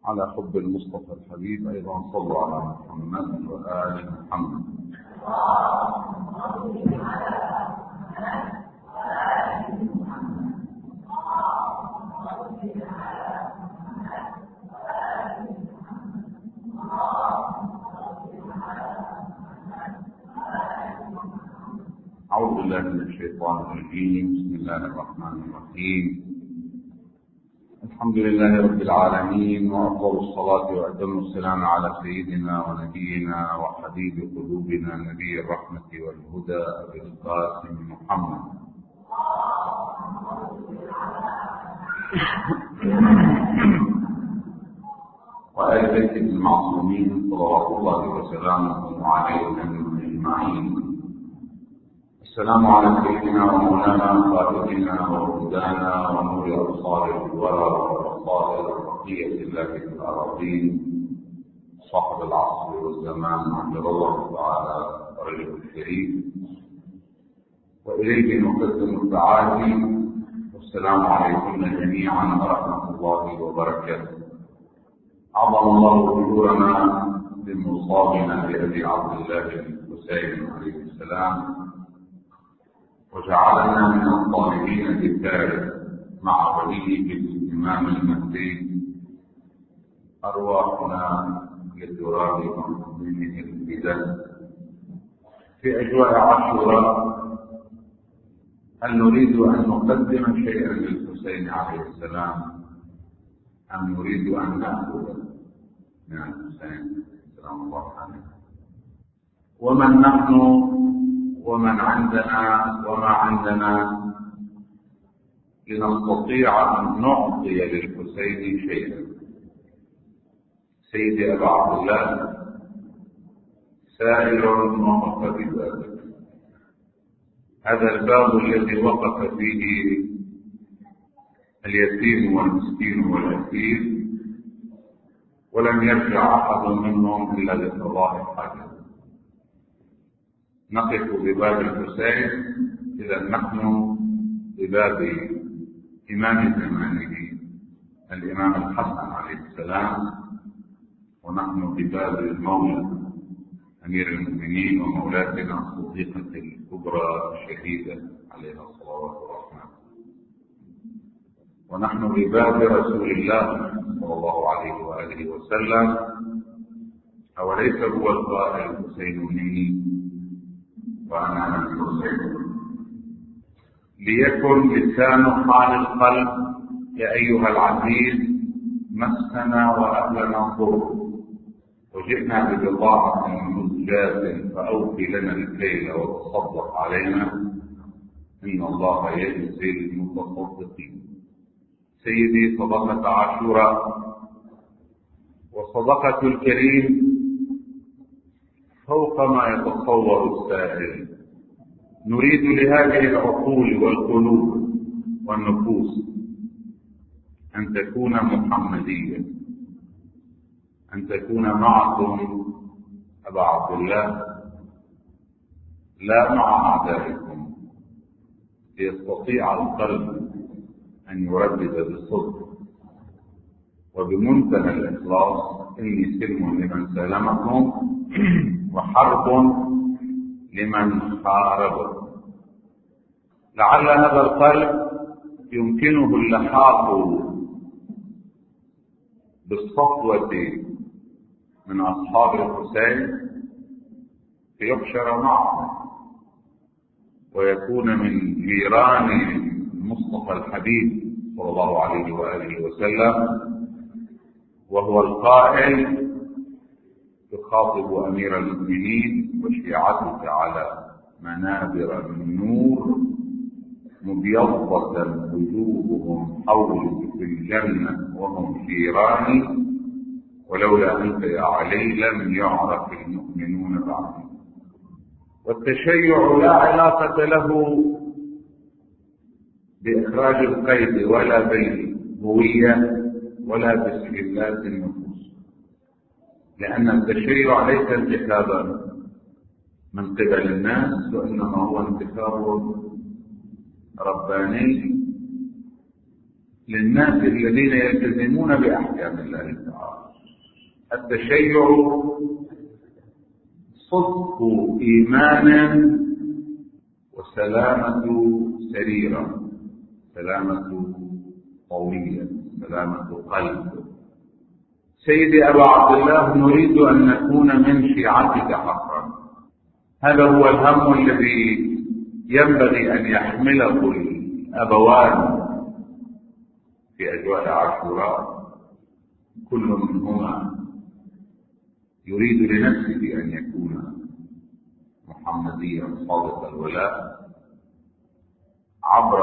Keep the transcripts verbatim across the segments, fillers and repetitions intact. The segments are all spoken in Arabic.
على حب المصطفى الحبيب أيضا صلوا على محمد وآل محمد. أعوذ بالله من الشيطان الرجيم. بسم الله الرحمن الرحيم. الحمد لله رب العالمين، وأفضل الصلاة وأتم السلام على سيدنا ونبينا وحبيب قلوبنا نبي الرحمة والهدى أبي القاسم محمد وآل بيته المعصومين صلوات الله وسلامه عليهم أجمعين. السلام على سيدنا ومولانا خالقنا وهدانا ونور أبصار الورى وأبصار بقية الله في الأراضين، صاحب العصر والزمان عبد الله تعالى رجل الكريم، وإليه نقدم التعازي والسلام عليكم جميعا ورحمة الله وبركاته. عظم الله أجورنا بمصابنا بأبي عبد الله الحسين عليه السلام، وجعلنا من الطالبين بالثالث مع وليه الإمام المهدي. أرواحنا للتراب منه البدن في أجواء عاشوراء. هل نريد أن نقدم شيئا للحسين عليه السلام أم نريد أن نأخذ من الحسين سلام الله عليه؟ ومن نحن ومن عندنا وما عندنا لنستطيع أن نعطي للحسين شيئا؟ سيدي أبا عبد الله سائر وقف ببابك، هذا الباب الذي وقف فيه اليتيم والمسكين والأسير، ولم يرجع أحد منهم إلا لقضاء الحاجة. نقف بباب الحسين إذا نحن بباب إمام زمانه الإمام الحسن عليه السلام، ونحن بباب المولى أمير المؤمنين ومولاتنا الصديقة الكبرى الشهيدة عليها الصلوات والرحمة، ونحن بباب رسول الله صلى الله عليه وآله وسلم. أوليس هو القائل الحسين مني وأنا من الحسين؟ ليكن لسان حال القلب يا أيها العزيز مسنا وأهلنا الضر، وجئنا ببضاعة مزجاة فأوفي لنا الكيل وتصدق علينا، إن الله يجزي المتصدقين. سيدي، صدقة عاشوراء وصدقة الكريم فوق ما يتصور السائل. نريد لهذه العقول والقلوب والنفوس أن تكون محمدية، أن تكون معكم أبا عبد الله لا مع أعدائكم، ليستطيع القلب أن يردد بالصدق وبمنتهى الإخلاص: إني سلم لمن سالمكم وحرب لمن حاربكم. لعل هذا القلب يمكنه اللحاق بالصفوة من أصحاب الحسين فيحشر معهم ويكون من جيران المصطفى الحبيب صلى الله عليه وآله وسلم، وهو القائل يخاطب أمير المؤمنين: وشيعتك على منابر من نور مبيضة وجوههم حولي في الجنة وهم جيراني، ولولا أنت يا علي لم يعرف المؤمنون بعدي. والتشيع لا علاقة له بإخراج القيد ولا بالهوية ولا بسجلات النفوس، لأن التشيع ليس انتخابا من قبل الناس، وإنما هو انتخاب رباني للناس الذين يلتزمون بأحكام الله تعالى. التشيع صدق إيمان وسلامة سريرة، سلامة قوية، سلامة قلب. سيدي أبا عبد الله، نريد أن نكون من شيعتك حقا. هذا هو الهم الذي ينبغي أن يحمله الأبوان في أجواء عاشوراء. كل منهما يريد لنفسه أن يكون محمديا صادق الولاء عبر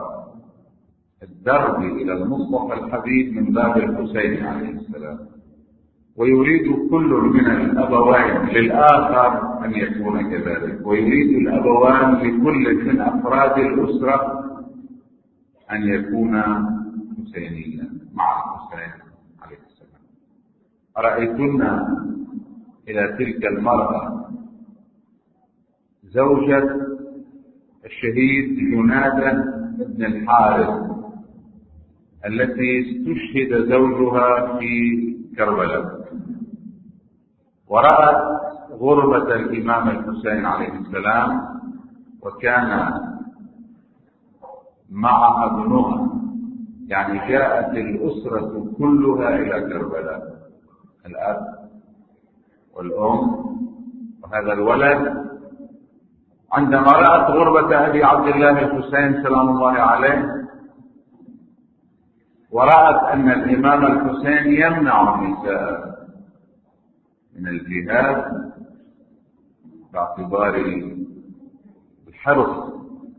الدرب إلى المصطفى الحبيب من باب الحسين عليه السلام، ويريد كل من الأبوين للآخر أن يكون كذلك، ويريد الأبوان لكل من أفراد الأسرة أن يكون حسينيا مع الحسين عليه السلام. أرأيتن إلى تلك المرأة زوجة الشهيد جنادة بن الحارث التي استشهد زوجها في كربلاء، ورأت غربة الإمام الحسين عليه السلام، وكان مع ابنها، يعني جاءت الأسرة كلها إلى كربلاء، الأب والأم وهذا الولد. عندما رأت غربة أبي عبد الله الحسين سلام الله عليه، ورأت أن الإمام الحسين يمنع النساء من الجهاد باعتبار الحرص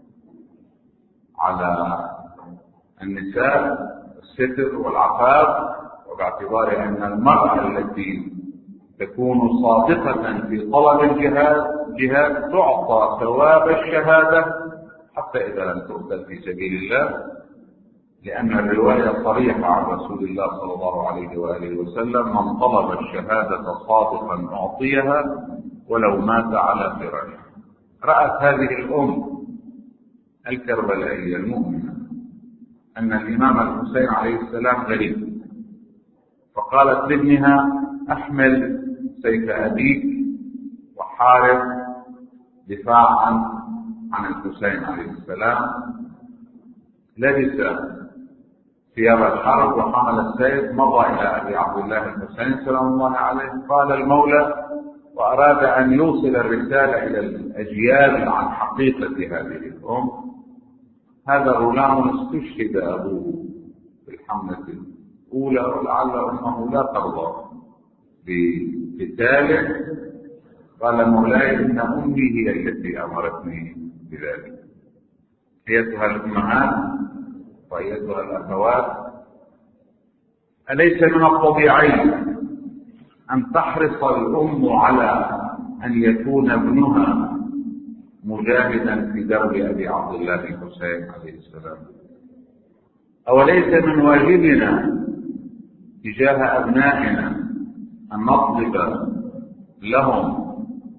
على النساء الستر والعفاف، وباعتبار أن المرأة التي تكون صادقة في طلب الجهاد جهاد تعطى ثواب الشهادة حتى إذا لم تقتل في سبيل الله، لأن الرواية صريحة عن رسول الله صلى الله عليه وآله وسلم: من طلب الشهادة صادقا أعطيها ولو مات على فراشه. رأت هذه الأم الكربلائية المؤمنة أن الإمام الحسين عليه السلام غريب، فقالت لابنها: أحمل سيف أبيك وحارب دفاعا عن الحسين عليه السلام. لبس ثياب الحرب وحمل السيف، مضى إلى أبي عبد الله الحسين سلام الله عليه. قال المولى وأراد أن يوصل الرسالة إلى الأجيال عن حقيقة هذه الأم: هذا غلام استشهد أبوه في الحملة الأولى، ولعل أمه لا ترضى بقتاله. قال مولاي: إن أمي هي التي أمرتني بذلك. أيتها الأمهات وأيتها الأخوات، أليس من الطبيعي أن تحرص الأم على أن يكون ابنها مجاهدا في درب أبي عبد الله الحسين عليه السلام؟ أوليس من واجبنا تجاه أبنائنا أن نطلب لهم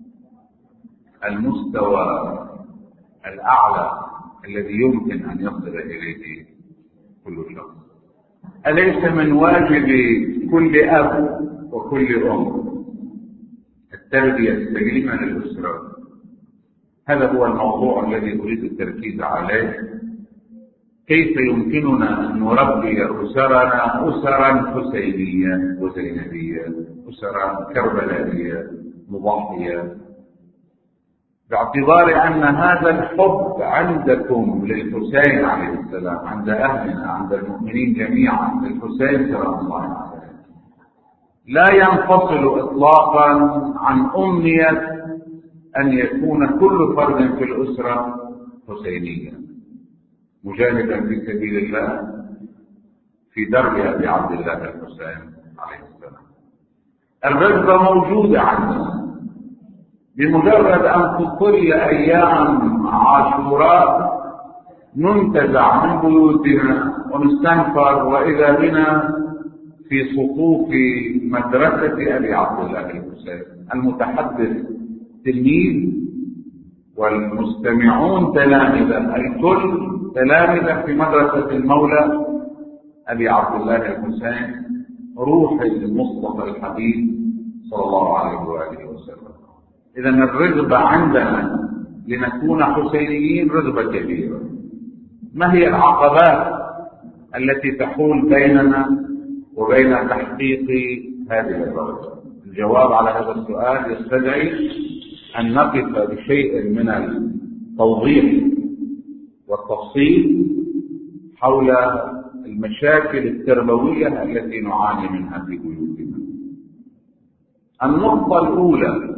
المستوى الأعلى الذي يمكن أن يصل إليه كل شخص؟ أليس من واجب كل أب وكل أم التربية السليمة للأسرة؟ هذا هو الموضوع الذي أريد التركيز عليه. كيف يمكننا أن نربي أسرنا أسرا حسينية وزينبية، أسرا كربلائية مضحية، باعتبار أن هذا الحب عندكم للحسين عليه السلام، عند أهلنا، عند المؤمنين جميعا للحسين سلام الله عليه، لا ينفصل إطلاقا عن أمنية أن يكون كل فرد في الأسرة حسينيا مجاهدا في سبيل الله في درب أبي عبد الله الحسين عليه السلام. الرغبة موجودة عندنا، بمجرد أن تطل أيام عاشوراء ننتزع من بيوتنا ونستنفر، وإذا بنا في صفوف مدرسة أبي عبد الله الحسين. المتحدث تلميذ والمستمعون تلامذة، الكل تلامذة في مدرسة المولى أبي عبد الله الحسين روح المصطفى الحبيب صلى الله عليه وآله وسلم. إذا الرغبة عندنا لنكون حسينيين رغبة كبيرة. ما هي العقبات التي تحول بيننا وبين تحقيق هذه الرغبة؟ الجواب على هذا السؤال يستدعي أن نقف بشيء من التوضيح والتفصيل حول المشاكل التربوية التي نعاني منها في بيوتنا. النقطة الأولى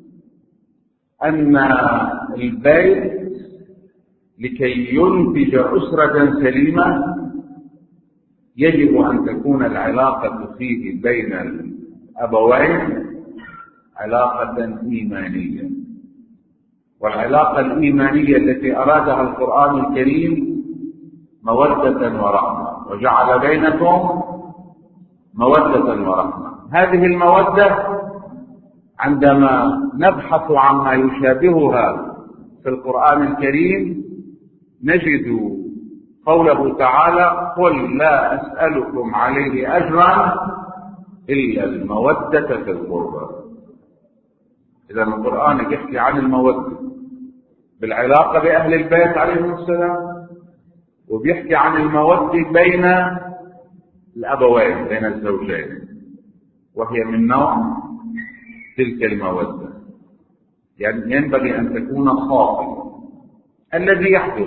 أن البيت لكي ينتج أسرة سليمة يجب أن تكون العلاقة فيه بين الأبوين علاقة إيمانية، والعلاقة الإيمانية التي أرادها القرآن الكريم مودة ورحمة، وجعل بينكم مودة ورحمة. هذه المودة عندما نبحث عما يشابهها في القرآن الكريم نجد قوله تعالى: قل لا أسألكم عليه أجرا إلا المودة في القربى. إذا القرآن يحكي عن المودة بالعلاقة بأهل البيت عليهم السلام، وبيحكي عن المودة بين الأبوين بين الزوجين، وهي من نوع تلك المودة. يعني ينبغي أن تكون صافية. الذي يحدث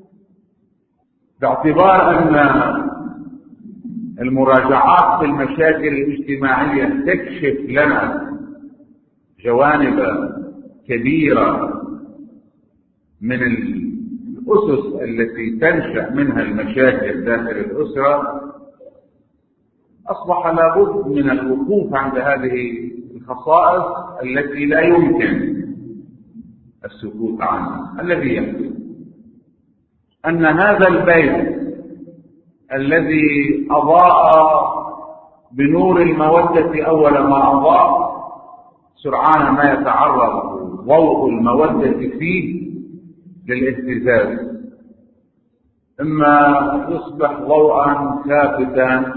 باعتبار أن المراجعات في المشاكل الاجتماعية تكشف لنا جوانب كبيرة من الأسس التي تنشأ منها المشاكل داخل الأسرة، أصبح لابد من الوقوف عند هذه الخصائص التي لا يمكن السكوت عنها. الذي يحدث أن هذا البيت الذي أضاء بنور المودة أول ما أضاء، سرعان ما يتعرض ضوء المودة فيه للاهتزاز، إما يصبح ضوءا خافتا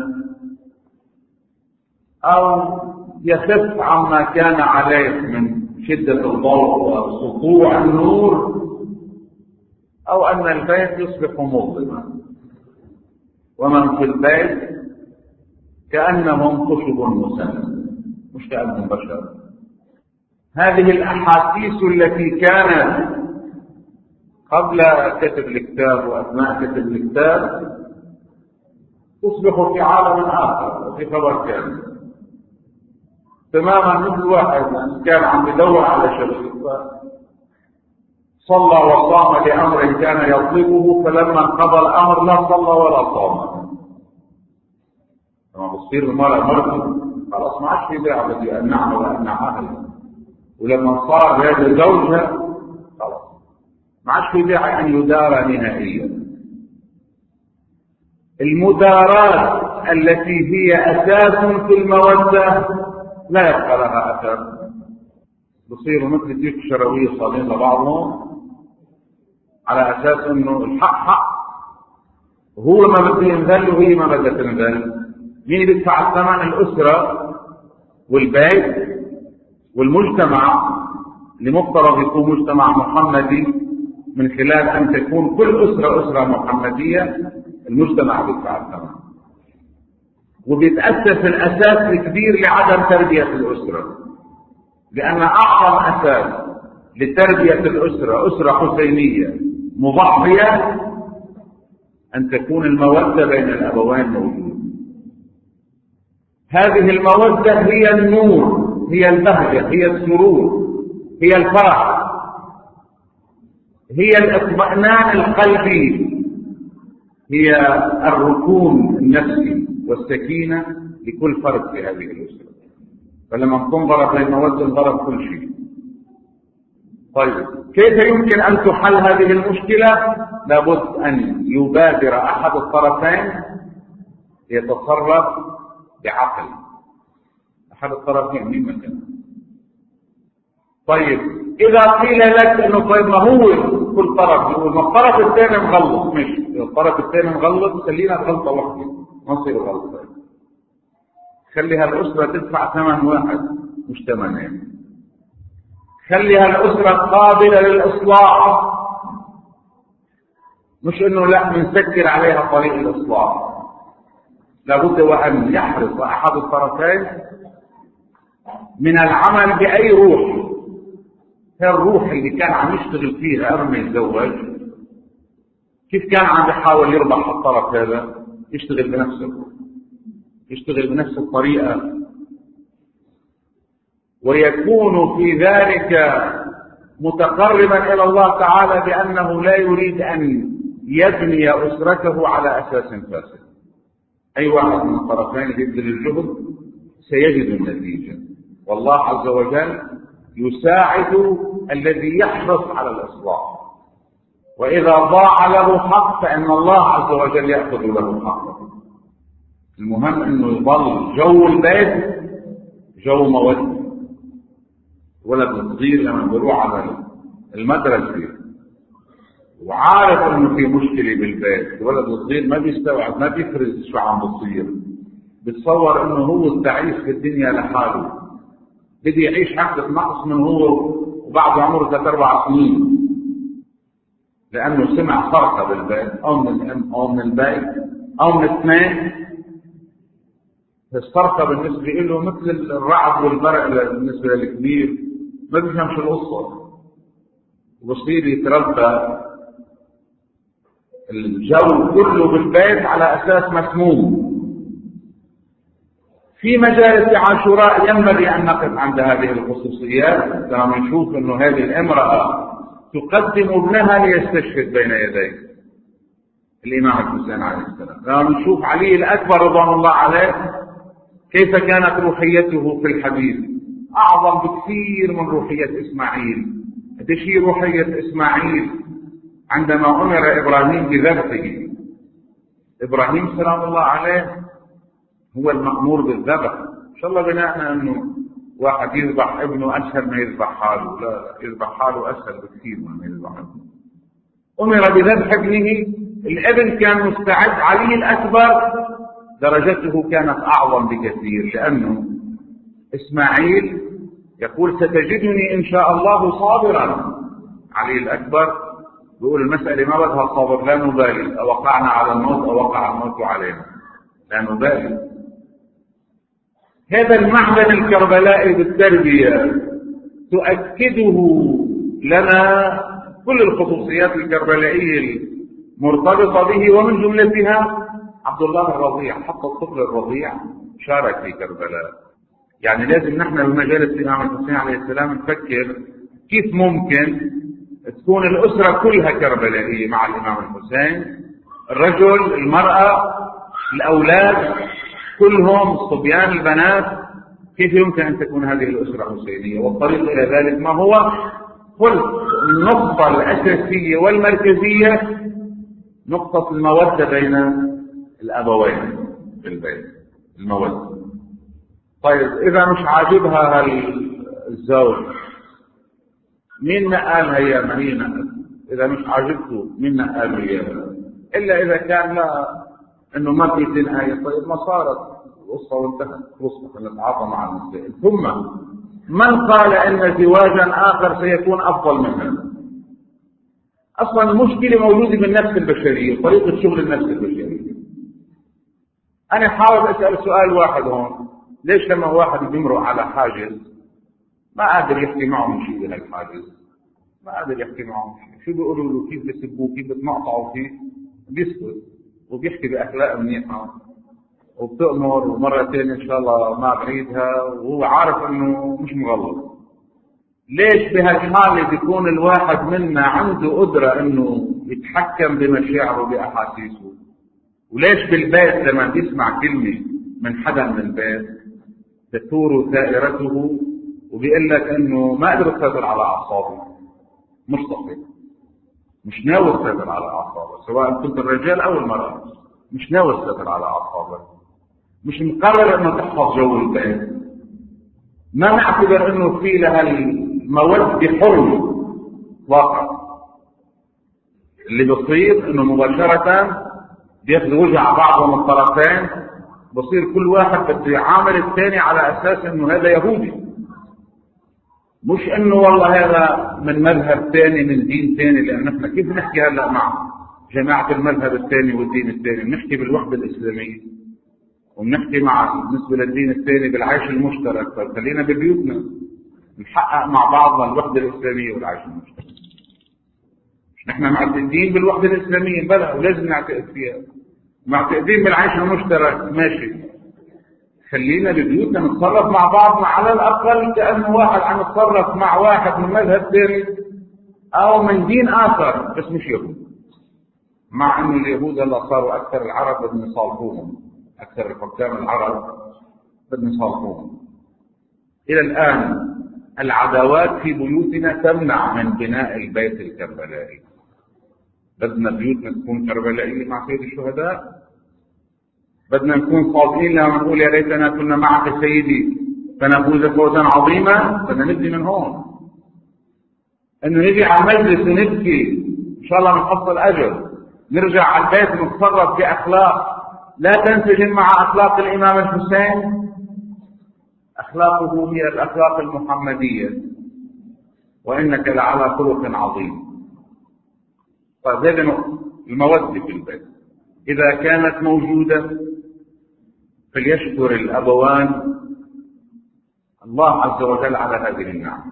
أو يخف عما كان عليه من شدة الضوء وسطوع النور، أو أن البيت يصبح مظلما ومن في البيت كأنهم خشب مسند مش كأنهم بشر. هذه الأحاسيس التي كانت قبل كتب الكتاب وأثناء كتب الكتاب تصبح في عالم آخر وفي خبر كامل تماما. مثل واحد كان عم يدور على شيء صلى وصام لأمر كان يطلبه، فلما انقضى الأمر لا صلى ولا صام. لما بتصير المرأة مرته خلاص ما عادش في داعي بدي أمنعها وأمنع أهلها، ولما صار هذا زوجها خلاص ما عادش في داعي أن يدار نهائيا. المدارات التي هي أساس في المودة لا يبقى لها أثر، بصيروا مثل ديك الشراوية صالين لبعضهم على أساس أنه الحق حق، هو ما بده ينذل وهي ما بدها تنذل. مين يدفع الثمن؟ الأسرة والبيت والمجتمع، لمفترض يكون مجتمع محمدي من خلال أن تكون كل أسرة أسرة محمدية. المجتمع بيدفع الثمن، وبيتأسس الأساس الكبير لعدم تربية الأسرة، لأن أعظم أساس لتربية الأسرة أسرة حسينية مضحية أن تكون المودة بين الأبوين موجودة. هذه المودة هي النور، هي البهجة، هي السرور، هي الفرح، هي الاطمئنان القلبي، هي الركون النفسي والسكينة لكل فرد في هذه الأسرة. فلما تنظر بين المودة انظر كل شيء. طيب كيف يمكن أن تحل هذه المشكلة؟ لابد أن يبادر أحد الطرفين يتصرف بعقل. أحد الطرفين مين مثلا؟ طيب إذا قيل لك إنه طيب ما هو كل طرف يقول ما الطرف الثاني مغلط، مش الطرف الثاني مغلط خلينا غلطة واحدة ما يصير غلطة. خلي هالأسرة تدفع ثمن واحد مش ثمنين. خلي هالأسرة قابلة للإصلاح، مش إنه لا بنسكر عليها طريق الإصلاح. لابد وأن يحرص أحد الطرفين من العمل بأي روح. الروح اللي كان عم يشتغل فيها قبل ما يتزوج، كيف كان عم يحاول يربح الطرف هذا؟ يشتغل بنفسه، يشتغل بنفس الطريقة، ويكون في ذلك متقربا إلى الله تعالى بأنه لا يريد أن يبني أسرته على أساس فاسد. أي واحد من الطرفين يبذل الجهد سيجد النتيجة، والله عز وجل يساعد الذي يحرص على الإصلاح. وإذا ضاع له حق فإن الله عز وجل يأخذ له حقه. المهم أنه يظل جو البيت جو مودة. ولد الصغير لما بيروح على المدرسة وعارف أنه في مشكلة بالبيت، الولد الصغير ما بيستوعب، ما بيفرز شو عم بصير، بتصور أنه هو التعيش في الدنيا لحاله، بدي يعيش حقة نقص من هو وبعد عمره ثلاث أربع سنين، لأنه سمع صرخة بالبيت أو من الأم أو من البيت أو من اثنين. الصرخة بالنسبة له مثل الرعد والبرق بالنسبة للكبير، ما بيفهمش القصة، وبصير يتربى الجو كله بالبيت على أساس مسموم. في مجالس عاشوراء ينبغي أن نقف عند هذه الخصوصيات. لما نشوف أنه هذه الامرأة تقدم ابنها ليستشهد بين يديه الإمام الحسين عليه السلام، لما نشوف علي الأكبر رضوان الله عليه كيف كانت روحيته في الحديث أعظم بكثير من روحية إسماعيل. قديش هي روحية إسماعيل عندما أمر إبراهيم بذبحه. إبراهيم سلام الله عليه هو المأمور بالذبح. إن شاء الله بناءنا أنه واحد يذبح ابنه أسهل ما يذبح حاله، لا، يذبح حاله أسهل بكثير ما يذبح ابنه. أمر بذبح ابنه، الابن كان مستعد. علي الأكبر درجته كانت أعظم بكثير، لأنه إسماعيل يقول ستجدني إن شاء الله صابرا. علي الأكبر يقول المسألة ما بدها صبر، لا نبالي أوقعنا على الموت أو وقع الموت علينا، لا نبالي. هذا المعدن الكربلائي بالتربية تؤكده لنا كل الخصوصيات الكربلائية المرتبطة به، ومن جملتها عبد الله الرضيع. حتى الطفل الرضيع شارك في كربلاء. يعني لازم نحن بمجالس الإمام الحسين عليه السلام نفكر كيف ممكن تكون الأسرة كلها كربلائية مع الإمام الحسين، الرجل، المرأة، الأولاد كلهم، الصبيان، البنات. كيف يمكن أن تكون هذه الأسرة حسينية؟ والطريق إلى ذلك ما هو؟ قل النقطة الأساسية والمركزية نقطة المودة بين الأبوين في البيت، المودة. طيب إذا مش عاجبها الزوج مين نقالها هي؟ ما هي نقل. إذا مش عاجبته مين نقال هي؟ إلا إذا كان لا إنه ما في تنهاية. طيب ما صارت القصة وانتهت، خلصنا نتعاطى مع المسائل. ثم من قال إن زواجا آخر سيكون أفضل من هذا؟ أصلا المشكلة موجودة بالنفس البشرية، طريقة شغل النفس البشرية. أنا حاول أسأل سؤال واحد هون، ليش لما واحد بيمرق على حاجز ما قادر يحكي معه من شيء لهالحاجز؟ ما قادر يحكي معه شيء، شو بيقولوا له؟ كيف بيسبوه، كيف بتنقطعوا فيه؟ بيسكت وبيحكي بأخلاق منيحة وبتأمر، ومرتين إن شاء الله ما بعيدها، وهو عارف إنه مش مغلط. ليش بهالحالة بيكون الواحد منا عنده قدرة إنه يتحكم بمشاعره بأحاسيسه؟ وليش بالبيت لما بيسمع كلمة من حدا من البيت تثور ثائرته وبيقول لك إنه ما قدر يسيطر على أعصابه، مش صحيح، مش ناوي يسيطر على أعصابه، سواء كنت الرجال أو المرأة، مش ناوي يسيطر على أعصابه، مش مقرر إنه تحفظ جو البيت، ما نعتبر إنه في لها المودة حر واقع. اللي بيصير إنه مباشرة بياخذ وجع بعضهم الطرفين، بصير كل واحد بده يعامل الثاني على اساس انه هذا يهودي، مش انه والله هذا من مذهب ثاني من دين ثاني. لان احنا كيف نحكي هلا مع جماعه المذهب الثاني والدين الثاني؟ بنحكي بالوحده الاسلاميه، وبنحكي مع بالنسبه للدين الثاني بالعيش المشترك. فخلينا ببيوتنا نحقق مع بعضنا الوحده الاسلاميه والعيش المشترك. نحن معتقدين بالوحده الاسلاميه بلى، ولازم نعتقد فيها. معتقدين بالعيش المشترك ماشي، خلينا ببيوتنا نتصرف مع بعضنا على الاقل كانه واحد عم يتصرف مع واحد من مذهب ثاني او من دين اخر بس مش يهود. مع انه اليهود هلا صاروا اكثر العرب بدهم يصالحوهم، اكثر الحكام العرب بدهم يصالحوهم. الى الان العداوات في بيوتنا تمنع من بناء البيت الكربلائي. بدنا بيوتنا تكون كربلائيه مع سيد الشهداء. بدنا نكون صادقين لما نقول يا ليتنا كنا معك سيدي فنفوز فوزا عظيما. بدنا نبدي من هون، انه نجي على المجلس ونبكي ان شاء الله نحصل اجر، نرجع على البيت ونتصرف باخلاق لا تنسجم مع اخلاق الامام الحسين. اخلاقه هي الاخلاق المحمديه، وانك لعلى خلق عظيم. طيب هذه نقطه الموده في البيت اذا كانت موجوده، فليشكر الابوان الله عز وجل على هذه النعمه،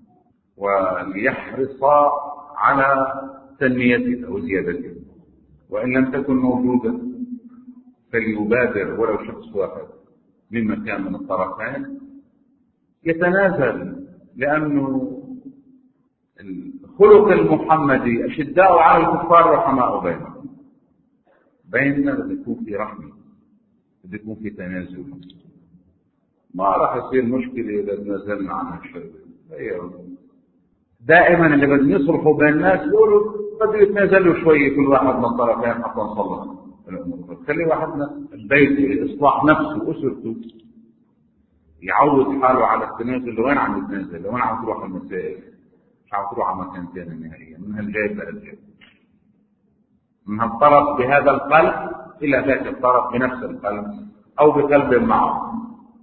وليحرصا على تنميتها وزيادتها. وان لم تكن موجوده فليبادر ولو شخص واحد مما كان من الطرفين يتنازل، لانه الخلق المحمدي اشداء على الكفار رحماء بينهم. بيننا بده يكون في رحمه، بده يكون في تنازل. ما راح يصير مشكله اذا تنازلنا عن الشيء. دائما اللي بدهم يصلحوا بين الناس يقولوا بده يتنازلوا شويه كل واحد من الطرفين حتى نصلح الامور. خلي واحدنا البيت اصلاح نفسه واسرته يعود حاله على التنازل. لوين عم يتنازل؟ لوين عم تروح المسائل؟ مش عم تروح على مكان ثاني نهائيا، من هالجيب لهالجيب، من هالطرف بهذا القلب الى ذاك الطرف بنفس القلب او بقلب معه.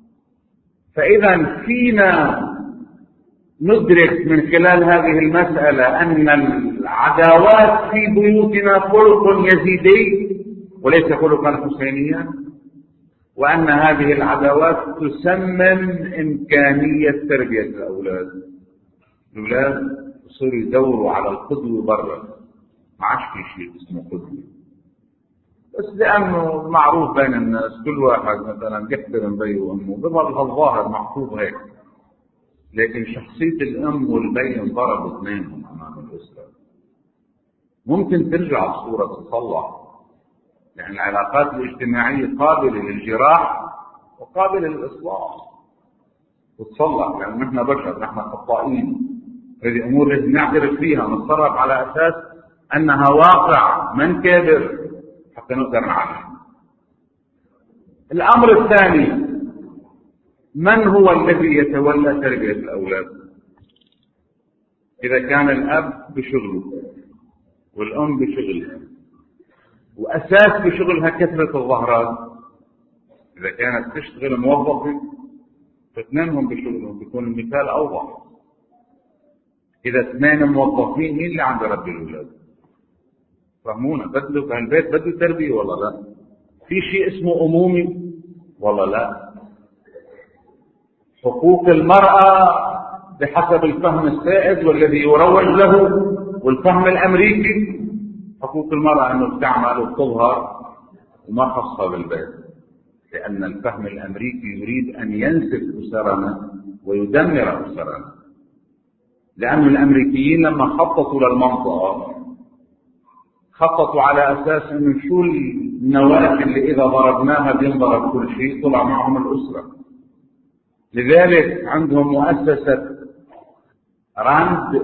فاذا فينا ندرك من خلال هذه المسألة أن العداوات في بيوتنا خلق يزيدي وليس خلقا حسينيا، وأن هذه العداوات تسمم إمكانية تربية الأولاد. الأولاد يصيروا يدوروا على القدوة برا، ما عادش في شيء اسمه قدوة، بس لأنه معروف بين الناس كل واحد مثلا بيحترم بيه وأمه بظل الظاهر محفوظ هيك. لكن شخصية الأم والبي انضربوا اثنينهم أمام الأسرة. ممكن ترجع الصورة تتصلح، يعني العلاقات الاجتماعية قابلة للجراح وقابلة للإصلاح وتصلح، لأن نحن بشر، نحن خطائين. هذه أمور لازم نعترف فيها، نتصرف على أساس أنها واقع من كابر حتى نقدر نعالجها. الأمر الثاني، من هو الذي يتولى تربية الأولاد؟ إذا كان الأب بشغله والأم بشغلها، وأساس بشغلها كثرة الظهرات، إذا كانت تشتغل موظفة فاثنينهم بشغلهم بيكون المثال أوضح. إذا اثنين موظفين مين اللي عم يربي الأولاد؟ فهمونا، بده بهالبيت بده تربية ولا لا؟ في شيء اسمه أمومي ولا لا؟ حقوق المرأة بحسب الفهم السائد والذي يروج له والفهم الأمريكي، حقوق المرأة أنه تعمل وتظهر وما خصها بالبيت، لأن الفهم الأمريكي يريد أن ينسف أسرنا ويدمر أسرنا. لأن الأمريكيين لما خططوا للمنطقة خططوا على أساس أنه شو النواة اللي إذا ضربناها بينضرب كل شيء، طلع معهم الأسرة. لذلك عندهم مؤسسة راند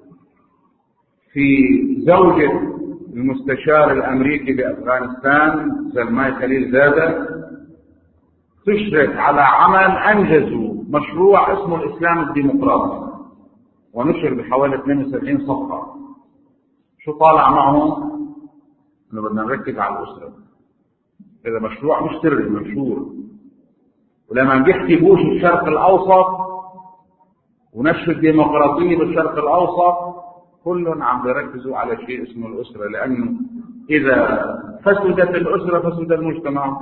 في زوجة المستشار الأمريكي بأفغانستان سلماي خليل زادة، تشرف على عمل أنجزوا مشروع اسمه الإسلام الديمقراطي، ونشر بحوالي اثنين وسبعين صفحة. شو طالع معهم؟ إنه بدنا نركز على الأسرة، هذا مشروع مش سري، منشور. ولما بيحكي بوش الشرق الأوسط ونشر الديمقراطية بالشرق الأوسط كلهم عم بيركزوا على شيء اسمه الأسرة، لأنه إذا فسدت الأسرة فسد المجتمع.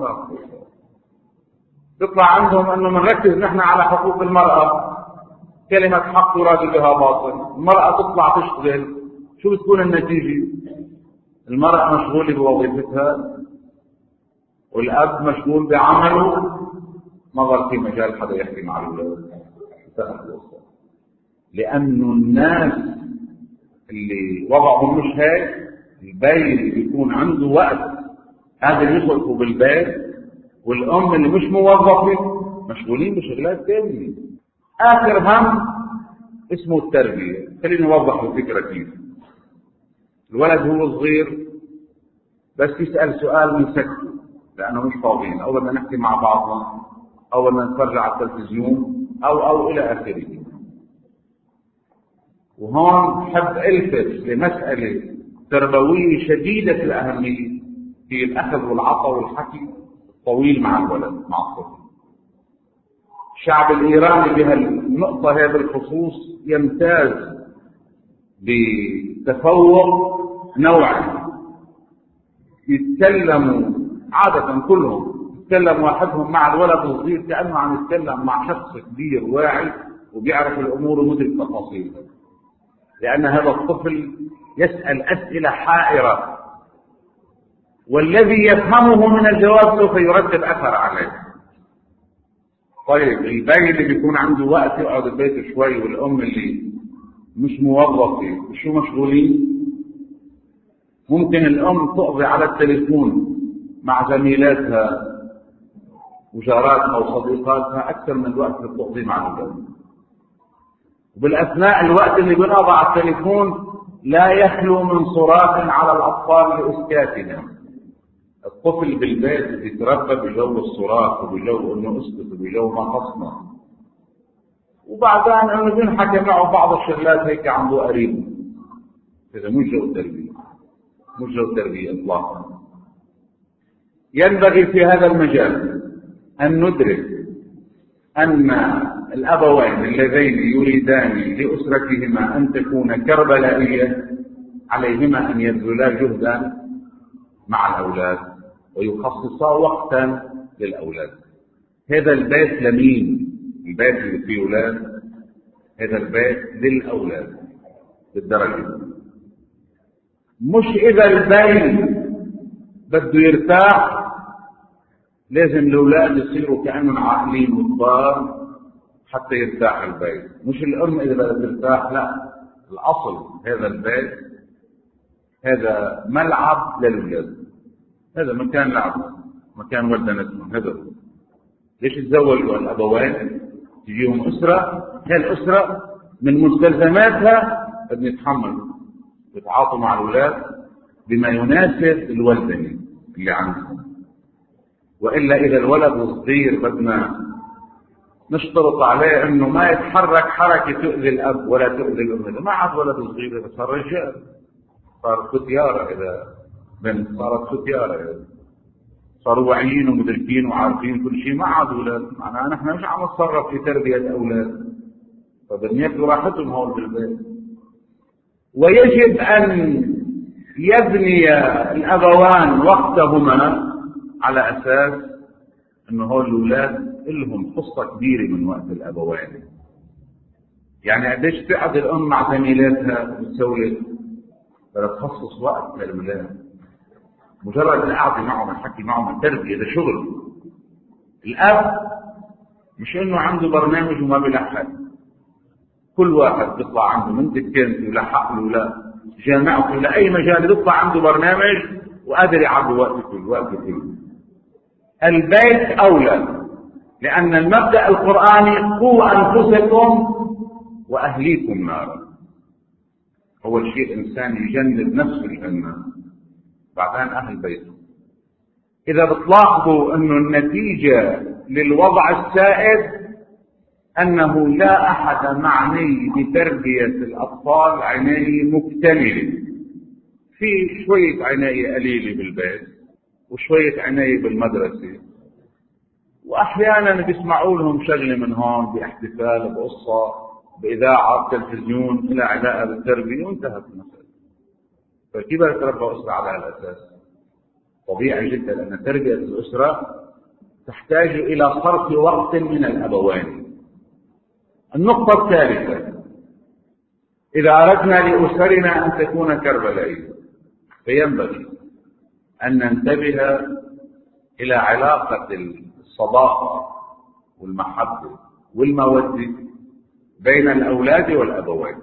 بيطلع عندهم أنه بنركز نحن على حقوق المرأة، كلمة حق يراد بها باطل. المرأة تطلع تشتغل، شو بتكون النتيجة؟ المرأة مشغولة بوظيفتها والأب مشغول بعمله، ما ظل في مجال حدا يحكي مع الأولاد. لأنه الناس اللي وضعهم مش هيك، البي اللي بيكون عنده وقت قادر يصرفه بالبيت، والأم اللي مش موظفة مشغولين بشغلات ثانية. آخر هم اسمه التربية. خليني أوضح الفكرة كيف. الولد هو صغير بس يسأل سؤال نسكته لأنه مش فاضيين، أو بدنا نحكي مع بعضنا، أو بدنا نتفرج على التلفزيون، أو أو إلى آخره. وهون حب ألفت لمسألة تربوية شديدة الأهمية في الأخذ والعطاء والحكي الطويل مع الولد، مع الطفل. الشعب الإيراني بهالنقطة هذا بالخصوص يمتاز بتفوق نوعي. يتكلموا عادة كلهم يتكلم واحدهم مع الولد الصغير كأنه عم يتكلم مع شخص كبير واعي وبيعرف الأمور ومدرك تفاصيلها، لأن هذا الطفل يسأل أسئلة حائرة، والذي يفهمه من الجواب سوف يرتب أثر عليه. طيب البي اللي بيكون عنده وقت يقعد البيت شوي، والأم اللي مش موظفة شو مشغولين؟ ممكن الأم تقضي على التليفون مع زميلاتها وجاراتها وصديقاتها أكثر من الوقت اللي بتقضيه مع الأولاد. وبالأثناء الوقت اللي بنقضى على التليفون لا يخلو من صراخ على الأطفال لإسكاتنا. الطفل بالبيت يتربى بجو الصراخ وبجو انه اسكت وبجو ما خصنا، وبعدين انه بنحكي معه بعض الشغلات هيك عنده قريب. هذا مش جو تربيه، مش جو تربيه اطلاقا. ينبغي في هذا المجال ان ندرك ان الابوين اللذين يريدان لاسرتهما ان تكون كربلائيه عليهما ان يبذلا جهدا مع الاولاد ويخصصا وقتا للأولاد. هذا البيت لمين؟ البيت اللي فيه أولاد هذا البيت للأولاد بالدرجة. مش إذا البيت بده يرتاح لازم الأولاد يصيروا كأنهم عاقلين وكبار حتى يرتاح البيت. مش الأم إذا بدها ترتاح، لا، الأصل هذا البيت هذا ملعب للأولاد، هذا مكان لعب، مكان ودنتهم. هذا ليش تزوجوا الأبوين تجيهم أسرة؟ هي الأسرة من مستلزماتها بدنا نتحمل يتعاطوا مع الأولاد بما يناسب الولدني اللي عندهم. وإلا إذا الولد صغير بدنا نشترط عليه إنه ما يتحرك حركة تؤذي الأب ولا تؤذي الأم. ما عاد ولد صغير، إذا صار رجال صار فتيارة، إذا بنت صارت فتيارة، صاروا واعيين ومدركين وعارفين كل شيء، ما عاد أولاد. معناها نحن مش عم نتصرف في تربية أولاد، فبدنا ياخذوا راحتهم هون بالبيت. ويجب أن يبني الأبوان وقتهما على أساس أنه هول الأولاد لهم حصة كبيرة من وقت الأبوين. يعني قديش تقعد الأم مع زميلاتها وتسولف، بدها تخصص وقت للأولاد. مجرد القعده معهم الحكي معهم التربيه ده شغل. الاب مش انه عنده برنامج وما بيلحق، كل واحد بيطلع عنده من دكانته يلحق له ولا جامعته ولا اي مجال، بيطلع عنده برنامج وقادر يعبي وقته كل وقته كله. البيت اولى، لان المبدا القراني قوا انفسكم واهليكم نارا. اول شيء الانسان يجنب نفسه الجنه، بعدين أهل بيته. إذا بتلاحظوا أنه النتيجة للوضع السائد أنه لا أحد معني بتربية الأطفال عناية مكتملة، في شوية عناية قليلة بالبيت وشوية عناية بالمدرسة، وأحيانا بيسمعوا لهم شغلة من هون باحتفال بقصة بإذاعة بتلفزيون إلى علاقة بالتربية وانتهت المسألة. فكيف تربى أسرة على هذا الأساس؟ طبيعي جدا أن تربية الأسرة تحتاج إلى صرف وقت من الأبوين. النقطة الثالثة، إذا أردنا لأسرنا أن تكون كربلائية فينبغي أن ننتبه إلى علاقة الصداقة والمحبة والمودة بين الأولاد والأبوين،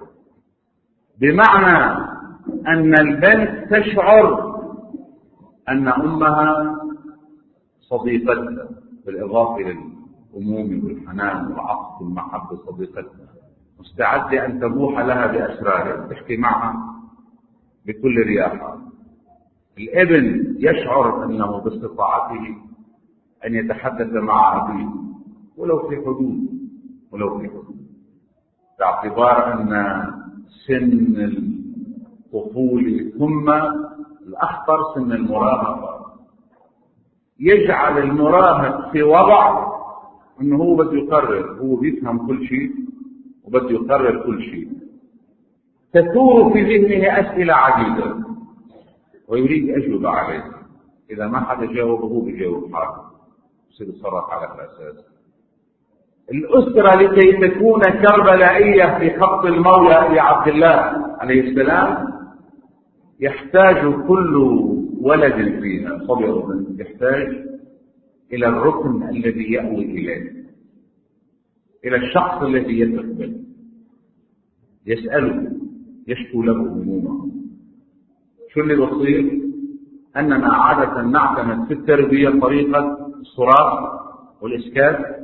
بمعنى أن البنت تشعر أن أمها صديقتها، بالإضافة للأمومة والحنان والعطف والمحبة، صديقتها مستعدة أن تبوح لها بأسرارها، تحكي معها بكل رياحة. الابن يشعر أنه باستطاعته أن يتحدث مع أبيه ولو في حدود ولو في حدود باعتبار أن سن الطفولة ثم الأخطر سن المراهقة يجعل المراهق في وضع أنه هو بده يقرر، هو بيفهم كل شيء وبده يقرر كل شيء. تثور في ذهنه أسئلة عديدة ويريد أجوبة عليها، إذا ما حدا جاوب هو بيجاوب حاله، يصير يتصرف على الأساس. الأسرة لكي تكون كربلائية في خط المولى لعبد الله عليه السلام يحتاج كل ولد فيها صبر، يحتاج إلى الركن الذي يأوي إليه، إلى الشخص الذي يثق به، يسأله، يشكو له همومه. شو اللي بصير؟ أننا عادة نعتمد في التربية طريقة الصراخ والإسكات،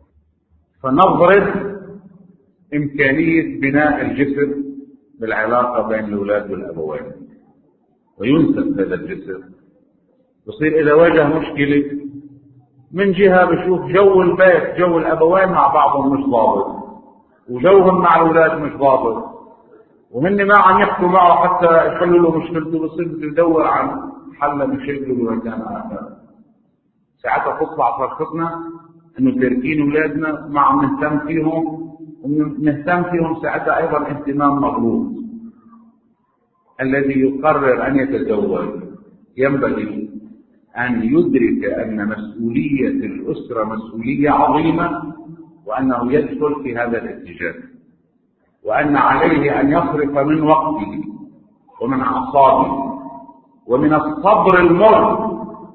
فنظرف إمكانية بناء الجسر بالعلاقة بين الأولاد والأبوين، وينسب هذا الجسر. يصير إذا واجه مشكلة من جهة بشوف جو البيت، جو الأبوين مع بعضهم مش ضابط، وجوهم مع الأولاد مش ضابط، وهن ما عم يحكوا معه حتى يحلوا له مشكلته، بصير بده يدور عن حل مشاكله بمكان آخر. ساعتها تطلع فرختنا إنه تاركين أولادنا ما عم نهتم فيهم، ونهتم فيهم ساعتها أيضا اهتمام مغلوط. الذي يقرر أن يتزوج ينبغي أن يدرك أن مسؤولية الأسرة مسؤولية عظيمة، وأنه يدخل في هذا الاتجاه، وأن عليه أن يصرف من وقته ومن أعصابه ومن الصبر المر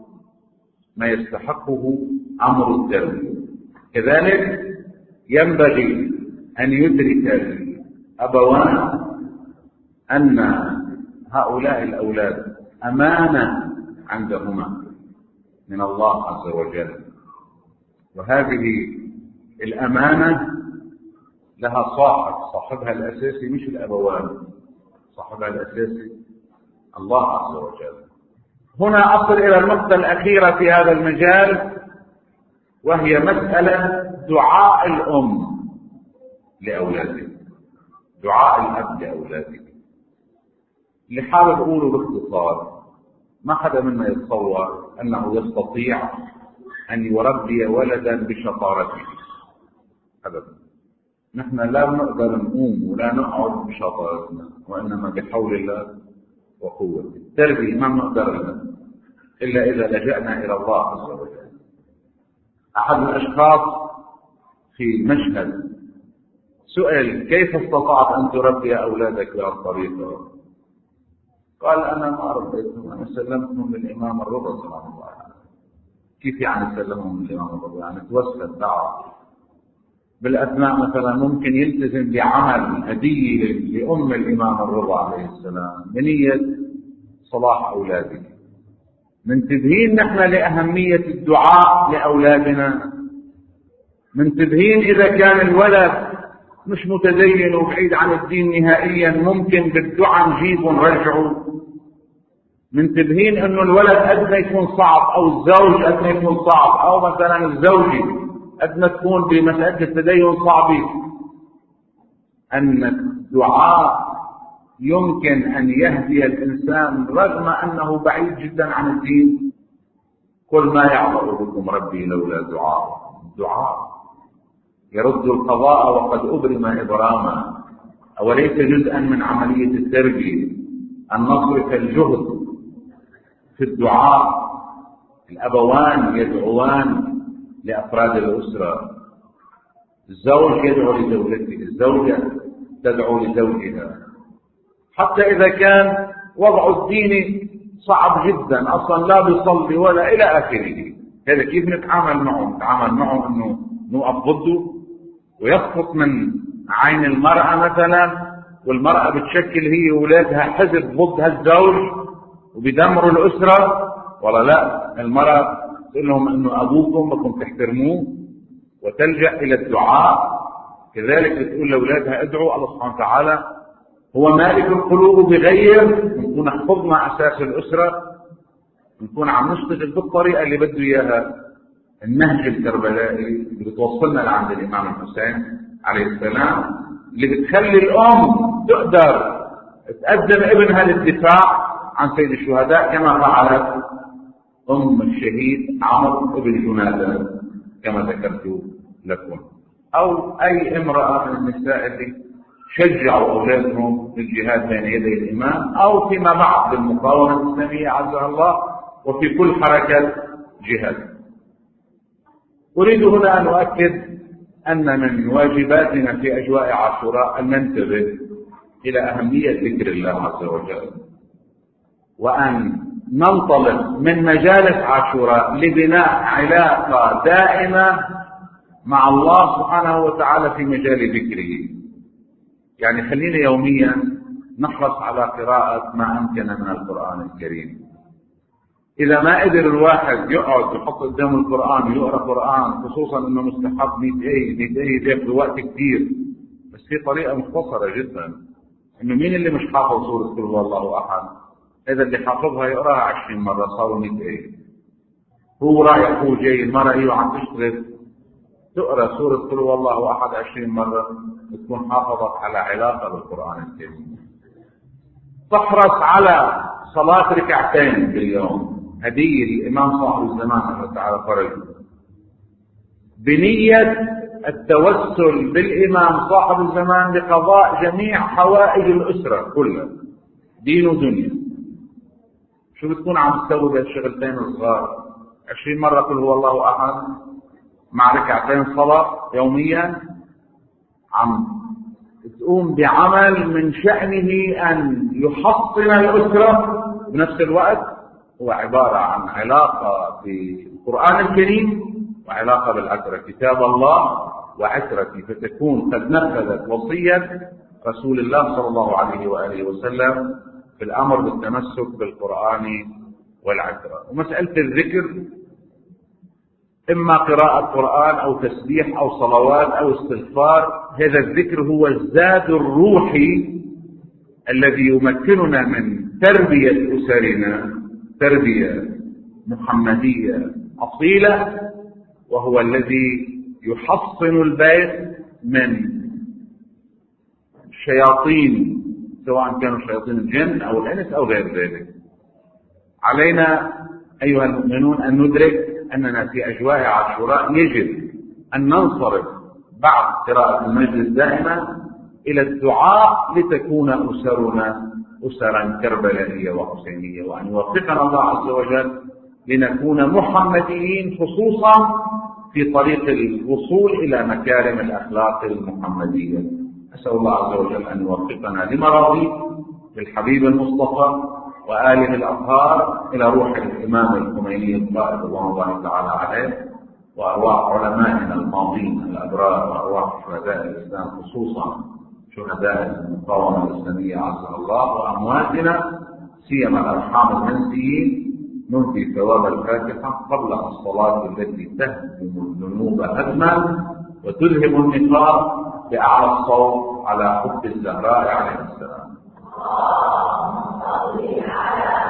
ما يستحقه أمر التربية. كذلك ينبغي أن يدرك الأبوان أن هؤلاء الأولاد أمانة عندهما من الله عز وجل، وهذه الأمانة لها صاحب، صاحبها الأساسي مش الأبوان، صاحبها الأساسي الله عز وجل. هنا أصل إلى النقطة الأخيرة في هذا المجال، وهي مسألة دعاء الأم لأولادها، دعاء الأب لأولادها. اللي حابب أقوله باختصار، ما حدا منا يتصور أنه يستطيع أن يربي ولدا بشطارته أبدا. نحن لا نقدر نقوم ولا نقعد بشطارتنا، وإنما بحول الله وقوته. التربية ما نقدر لنا إلا إذا لجأنا إلى الله عز وجل. أحد الأشخاص في مشهد سئل: كيف استطعت أن تربي أولادك بهالطريقة؟ قال: أنا ما ربيتهم، أنا سلمتهم للإمام الرضا صلى الله عليه وسلم. كيف يعني سلمهم للإمام الرضا؟ يعني توسل دعوة بالأثناء، مثلا ممكن يلتزم بعمل هدية لأم الإمام الرضا عليه السلام بنية صلاح أولاده. منتبهين نحن لأهمية الدعاء لأولادنا، منتبهين إذا كان الولد مش متدين وبعيد عن الدين نهائيا ممكن بالدعاء نجيبه ونرجعه. منتبهين انه الولد قد ما يكون صعب، او الزوج قد ما يكون صعب، او مثلا الزوجة قد ما تكون بمسألة التدين صعبة، ان الدعاء يمكن ان يهدي الانسان رغم انه بعيد جدا عن الدين قل ما يعبأ بكم ربي لولا دعاء. دعاء يرد القضاء وقد أبرم إبراما. أوليس جزءا من عملية التربية أن نصرف الجهد في الدعاء؟ الأبوان يدعوان لأفراد الأسرة، الزوج يدعو لزوجته، الزوجة تدعو لزوجها، حتى إذا كان وضع الديني صعب جدا أصلا لا بيصلي ولا إلى آخره. هذا كيف نتعامل معه؟ نتعامل معه أنه نوقف ضده ويسقط من عين المرأة مثلا، والمرأة بتشكل هي وولادها حزب ضد هالزوج وبيدمروا الأسرة؟ ولا لا، المرأة تقول لهم أنه أبوكم بدكم تحترموه وتلجأ إلى الدعاء. كذلك تقول لأولادها ادعوا الله سبحانه وتعالى هو مالك القلوب بغير. نكون حفظنا أساس الأسرة، نكون عم نشتغل بالطريقة اللي بده إياها النهج الكربلائي اللي بتوصلنا لعند الإمام الحسين عليه السلام، اللي بتخلي الأم تقدر تقدم ابنها للدفاع عن سيد الشهداء كما فعلت أم الشهيد عمرو بن جنادة كما ذكرت لكم، أو أي امرأة من النساء اللي شجعوا أولادهم للجهاد بين يدي الإمام، أو فيما بعد بالمقاومة الإسلامية عزها الله وفي كل حركة جهاد. أريد هنا أن أؤكد أن من واجباتنا في أجواء عاشوراء أن ننتبه إلى أهمية ذكر الله عز وجل، وأن ننطلق من مجالس عاشوراء لبناء علاقة دائمة مع الله سبحانه وتعالى في مجال ذكره. يعني خلينا يوميا نحرص على قراءة ما أمكن من القرآن الكريم. إذا ما قدر الواحد يقعد يحط قدام القرآن ويقرأ قرآن، خصوصا إنه مستحب مئة آية مئة آية ياخذ وقت كثير، بس في طريقة مختصرة جدا. إنه مين اللي مش حافظ سورة قل هو الله أحد؟ إذا اللي حافظها يقرأها عشرين مرة صاروا مئة آية. هو رايح هو جاي، المرة هي عم تشتغل تقرأ سورة قل هو الله أحد عشرين مرة، تكون حافظت على علاقة بالقرآن الكريم. تحرص على صلاة ركعتين باليوم، هدية الإمام صاحب الزمان الله تعالى فرجه، بنية التوسل بالإمام صاحب الزمان لقضاء جميع حوائج الأسرة كلها دين ودنيا. شو بتكون عم تسوي بهالشغلتين الصغار؟ عشرين مرة قل هو الله أحد مع ركعتين صلاة يوميا، عم تقوم بعمل من شأنه أن يحصن الأسرة. بنفس الوقت هو عبارة عن علاقة بالقرآن الكريم وعلاقة بالعترة، كتاب الله وعترتي، فتكون قد نفذت وصية رسول الله صلى الله عليه وآله وسلم في الأمر بالتمسك بالقرآن والعترة. ومسألة الذكر إما قراءة قرآن أو تسبيح أو صلوات أو استغفار، هذا الذكر هو الزاد الروحي الذي يمكننا من تربية أسرنا تربية محمدية أصيلة، وهو الذي يحصن البيت من شياطين سواء كانوا شياطين الجن أو الإنس أو غير ذلك. علينا أيها المؤمنون أن ندرك أننا في أجواء عاشوراء يجب أن ننصرف بعد قراءة المجلس دائما إلى الدعاء لتكون أسرنا أسرا كربلائية وحسينية، وأن يوفقنا الله عز وجل لنكون محمديين، خصوصا في طريق الوصول إلى مكارم الأخلاق المحمدية. أسأل الله عز وجل أن يوفقنا لمراضيه بالحبيب المصطفى وآله الأطهار إلى روح الإمام الخميني القائد رضوان الله تعالى عليه، وأرواح علمائنا الماضين الأبرار، وأرواح شهداء الإسلام خصوصا شهداء المقاومة الإسلامية عزها الله، وأمواتنا سيما الأرحام المنسيين. ننفي ثواب الفاتحة قبل الصلاة التي تهدم الذنوب هدما وتذهب النقاب بأعلى الصوت على حب الزهراء عليه السلام.